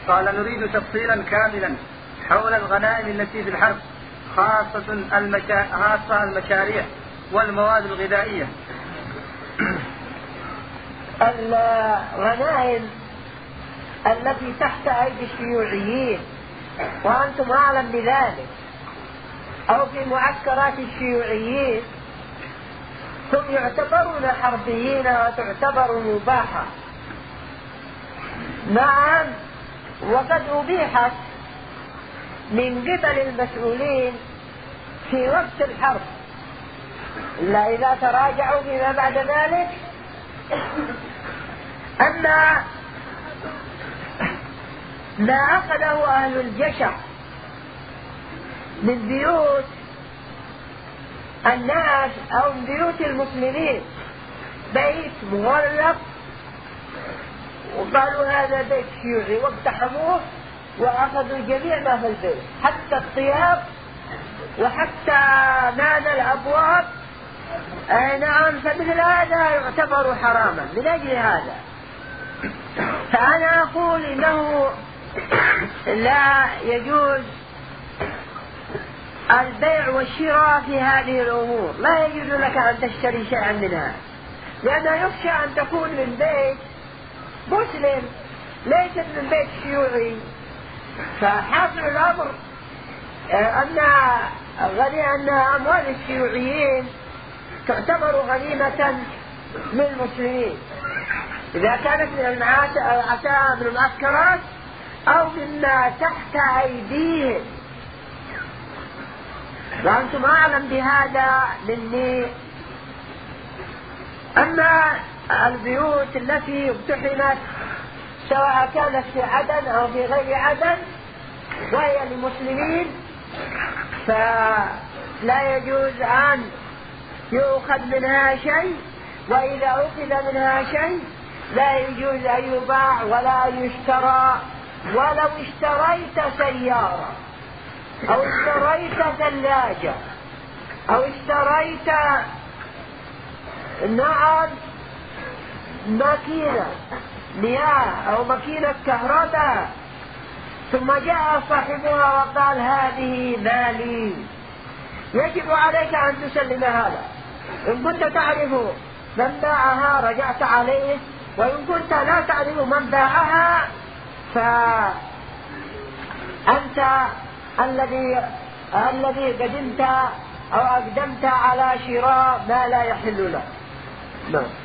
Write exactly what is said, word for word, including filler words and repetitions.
قال: نريد تفصيلا كاملا حول الغنائم التي في الحرب، خاصة المشا... خاصة المشاريع والمواد الغذائية. الغنائم التي تحت أيدي الشيوعيين وأنتم أعلم بذلك، أو في معسكرات الشيوعيين، هم يعتبرون حربيين وتعتبر مباحة. نعم، وقد أبيحت من قبل المسؤولين في وقت الحرب، إلا إذا تراجعوا فيما بعد ذلك أن ما أخذه أهل الجشع من بيوت الناس أو من بيوت المسلمين بيت مغلق وقالوا هذا بيت شيوعي، واقتحموه وأخذوا جميع ما في البيت، حتى الثياب وحتى معنى الأبواب. أي نعم، فمثل هذا يعتبر حراما. من أجل هذا فأنا أقول إنه لا يجوز البيع والشراء في هذه الأمور، لا يجوز لك أن تشتري شيئا منها، لأنه يخشى أن تكون من بيت مسلم ليست من بيت شيوعي. فحاصل الأمر أن أن أموال الشيوعيين تعتبر غنيمة للمسلمين، إذا كانت من العتاء من المعسكرات أو مما تحت أيديهم، وأنتم أعلم بهذا مني. أما البيوت التي اقتحمت سواء كانت في عدن أو في غير عدن وهي للمسلمين، فلا يجوز أن يؤخذ منها شيء، وإذا أخذ منها شيء لا يجوز أن يباع ولا يشترى. ولو اشتريت سيارة أو اشتريت ثلاجة أو اشتريت نعم ماكينة مياه أو ماكينة كهرباء، ثم جاء صاحبها وقال هذه مالي، يجب عليك أن تسلم هذا. إن كنت تعرف من باعها رجعت عليه، وإن كنت لا تعرف من باعها فأنت الذي الذي قدمت أو أقدمت على شراء ما لا يحل لك.